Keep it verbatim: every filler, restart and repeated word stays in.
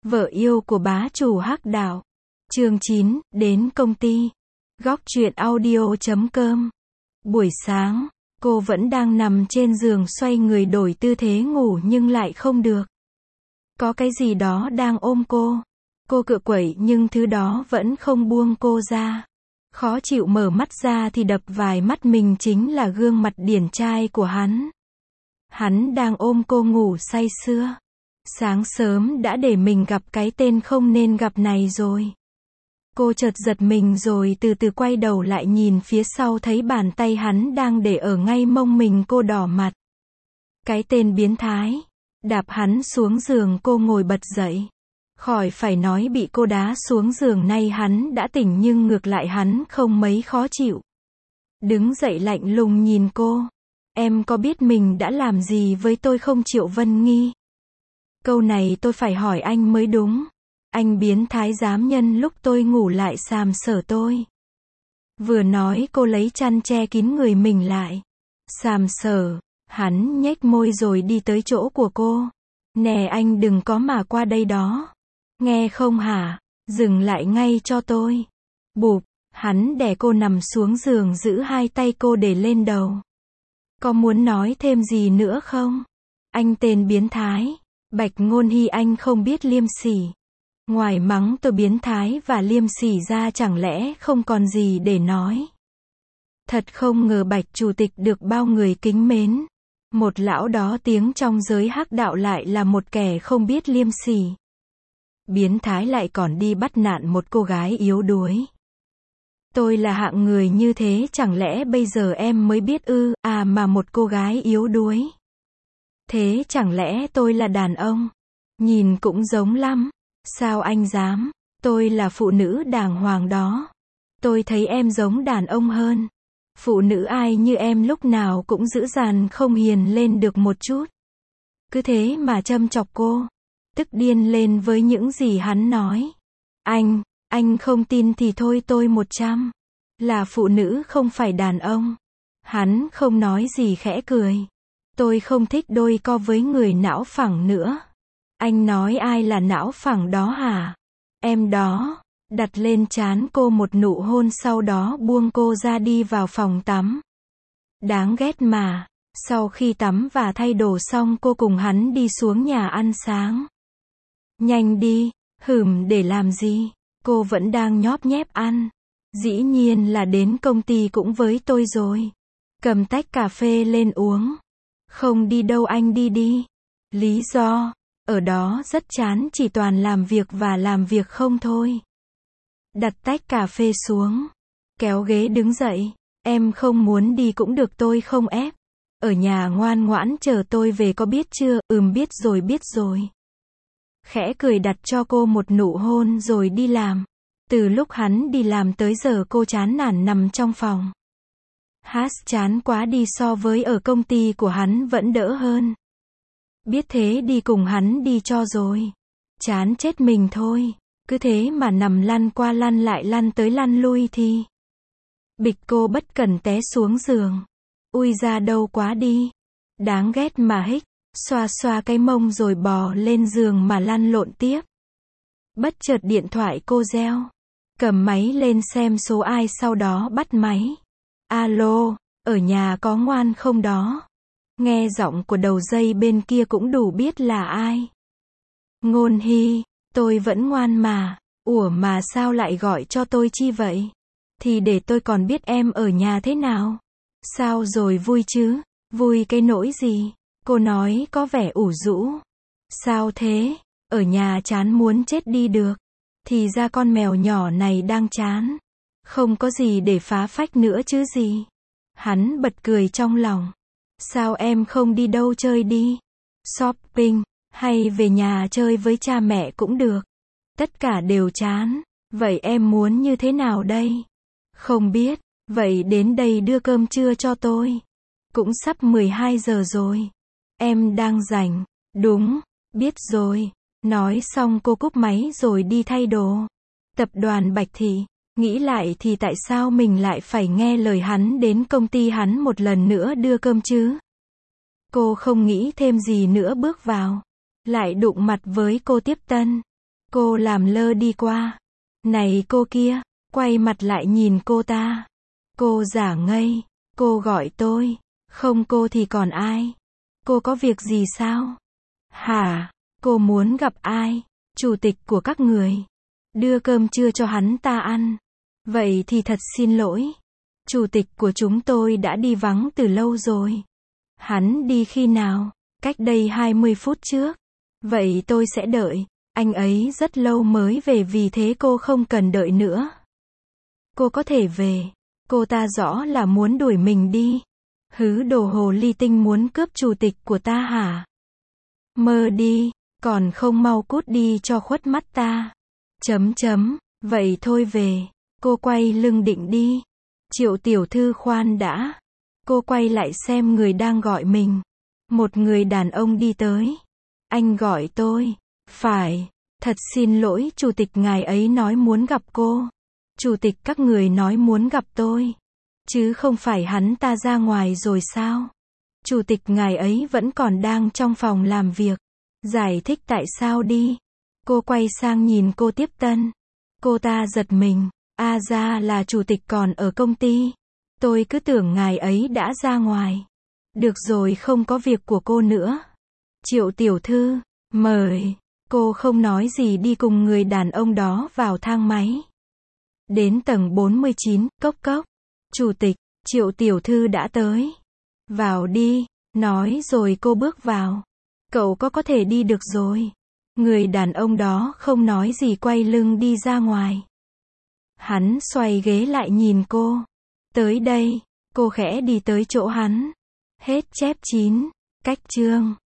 Vợ yêu của bá chủ Hắc Đạo. Chương chín, đến công ty. Góc truyện audio chấm com. Buổi sáng, cô vẫn đang nằm trên giường xoay người đổi tư thế ngủ nhưng lại không được. Có cái gì đó đang ôm cô. Cô cựa quậy nhưng thứ đó vẫn không buông cô ra. Khó chịu mở mắt ra thì đập vài mắt mình chính là gương mặt điển trai của hắn. Hắn đang ôm cô ngủ say sưa. Sáng sớm đã để mình gặp cái tên không nên gặp này rồi. Cô chợt giật mình rồi từ từ quay đầu lại nhìn phía sau thấy bàn tay hắn đang để ở ngay mông mình, cô đỏ mặt. Cái tên biến thái. Đạp hắn xuống giường, cô ngồi bật dậy. Khỏi phải nói bị cô đá xuống giường, nay hắn đã tỉnh nhưng ngược lại hắn không mấy khó chịu. Đứng dậy lạnh lùng nhìn cô. Em có biết mình đã làm gì với tôi không Triệu Vân Nghi? Câu này tôi phải hỏi anh mới đúng. Anh biến thái dám nhân lúc tôi ngủ lại sàm sỡ tôi. Vừa nói cô lấy chăn che kín người mình lại. Sàm sỡ. Hắn nhếch môi rồi đi tới chỗ của cô. Nè anh đừng có mà qua đây đó. Nghe không hả? Dừng lại ngay cho tôi. Bụp. Hắn đè cô nằm xuống giường, giữ hai tay cô để lên đầu. Có muốn nói thêm gì nữa không? Anh tên biến thái. Bạch Ngôn Hy, anh không biết liêm sỉ. Ngoài mắng tôi biến thái và liêm sỉ ra chẳng lẽ không còn gì để nói. Thật không ngờ Bạch chủ tịch được bao người kính mến. Một lão đó tiếng trong giới Hắc Đạo lại là một kẻ không biết liêm sỉ. Biến thái lại còn đi bắt nạt một cô gái yếu đuối. Tôi là hạng người như thế chẳng lẽ bây giờ em mới biết ư? À mà một cô gái yếu đuối. Thế chẳng lẽ tôi là đàn ông? Nhìn cũng giống lắm. Sao anh dám? Tôi là phụ nữ đàng hoàng đó. Tôi thấy em giống đàn ông hơn. Phụ nữ ai như em lúc nào cũng dữ dằn không hiền lên được một chút. Cứ thế mà châm chọc cô. Tức điên lên với những gì hắn nói. Anh, anh không tin thì thôi, tôi một trăm. Là phụ nữ không phải đàn ông. Hắn không nói gì, khẽ cười. Tôi không thích đôi co với người não phẳng nữa. Anh nói ai là não phẳng đó hả? Em đó. Đặt lên trán cô một nụ hôn, sau đó buông cô ra đi vào phòng tắm. Đáng ghét mà. Sau khi tắm và thay đồ xong, cô cùng hắn đi xuống nhà ăn sáng. Nhanh đi. Hửm, để làm gì? Cô vẫn đang nhóp nhép ăn. Dĩ nhiên là đến công ty cũng với tôi rồi. Cầm tách cà phê lên uống. Không đi đâu, anh đi đi. Lý do? Ở đó rất chán, chỉ toàn làm việc và làm việc không thôi. Đặt tách cà phê xuống. Kéo ghế đứng dậy. Em không muốn đi cũng được, tôi không ép. Ở nhà ngoan ngoãn chờ tôi về có biết chưa? Ừm, biết rồi biết rồi. Khẽ cười đặt cho cô một nụ hôn rồi đi làm. Từ lúc hắn đi làm tới giờ cô chán nản nằm trong phòng. Hát chán quá đi, so với ở công ty của hắn vẫn đỡ hơn. Biết thế đi cùng hắn đi cho rồi. Chán chết mình thôi. Cứ thế mà nằm lăn qua lăn lại, lăn tới lăn lui thì. Bịch, cô bất cẩn té xuống giường. Ui ra đâu quá đi. Đáng ghét mà hích. Xoa xoa cái mông rồi bò lên giường mà lăn lộn tiếp. Bất chợt điện thoại cô reo. Cầm máy lên xem số ai, sau đó bắt máy. Alo, ở nhà có ngoan không đó? Nghe giọng của đầu dây bên kia cũng đủ biết là ai. Ngôn Hy, tôi vẫn ngoan mà. Ủa mà sao lại gọi cho tôi chi vậy? Thì để tôi còn biết em ở nhà thế nào. Sao rồi, vui chứ? Vui cái nỗi gì? Cô nói có vẻ ủ rũ. Sao thế? Ở nhà chán muốn chết đi được. Thì ra con mèo nhỏ này đang chán. Không có gì để phá phách nữa chứ gì. Hắn bật cười trong lòng. Sao em không đi đâu chơi đi? Shopping, hay về nhà chơi với cha mẹ cũng được. Tất cả đều chán. Vậy em muốn như thế nào đây? Không biết. Vậy đến đây đưa cơm trưa cho tôi. Cũng sắp mười hai giờ rồi. Em đang rảnh. Đúng, biết rồi. Nói xong cô cúp máy rồi đi thay đồ. Tập đoàn Bạch Thị. Nghĩ lại thì tại sao mình lại phải nghe lời hắn đến công ty hắn một lần nữa đưa cơm chứ? Cô không nghĩ thêm gì nữa bước vào. Lại đụng mặt với cô tiếp tân. Cô làm lơ đi qua. Này cô kia, quay mặt lại nhìn cô ta. Cô giả ngây. Cô gọi tôi. Không cô thì còn ai? Cô có việc gì sao? Hả? Cô muốn gặp ai? Chủ tịch của các người. Đưa cơm trưa cho hắn ta ăn. Vậy thì thật xin lỗi. Chủ tịch của chúng tôi đã đi vắng từ lâu rồi. Hắn đi khi nào? Cách đây hai mươi phút trước. Vậy tôi sẽ đợi. Anh ấy rất lâu mới về vì thế cô không cần đợi nữa. Cô có thể về. Cô ta rõ là muốn đuổi mình đi. Hứ đồ hồ ly tinh muốn cướp chủ tịch của ta hả? Mơ đi, còn không mau cút đi cho khuất mắt ta. Chấm chấm, vậy thôi về. Cô quay lưng định đi. Triệu tiểu thư khoan đã. Cô quay lại xem người đang gọi mình. Một người đàn ông đi tới. Anh gọi tôi. Phải, thật xin lỗi chủ tịch ngài ấy nói muốn gặp cô. Chủ tịch các người nói muốn gặp tôi. Chứ không phải hắn ta ra ngoài rồi sao? Chủ tịch ngài ấy vẫn còn đang trong phòng làm việc. Giải thích tại sao đi. Cô quay sang nhìn cô tiếp tân. Cô ta giật mình. A ra là chủ tịch còn ở công ty. Tôi cứ tưởng ngài ấy đã ra ngoài. Được rồi không có việc của cô nữa. Triệu tiểu thư, mời. Cô không nói gì đi cùng người đàn ông đó vào thang máy. Đến tầng bốn mươi chín, cốc cốc. Chủ tịch, Triệu tiểu thư đã tới. Vào đi, nói rồi cô bước vào. Cậu có có thể đi được rồi. Người đàn ông đó không nói gì quay lưng đi ra ngoài. Hắn xoay ghế lại nhìn cô. Tới đây, cô khẽ đi tới chỗ hắn. Hết chép chín. Cách chương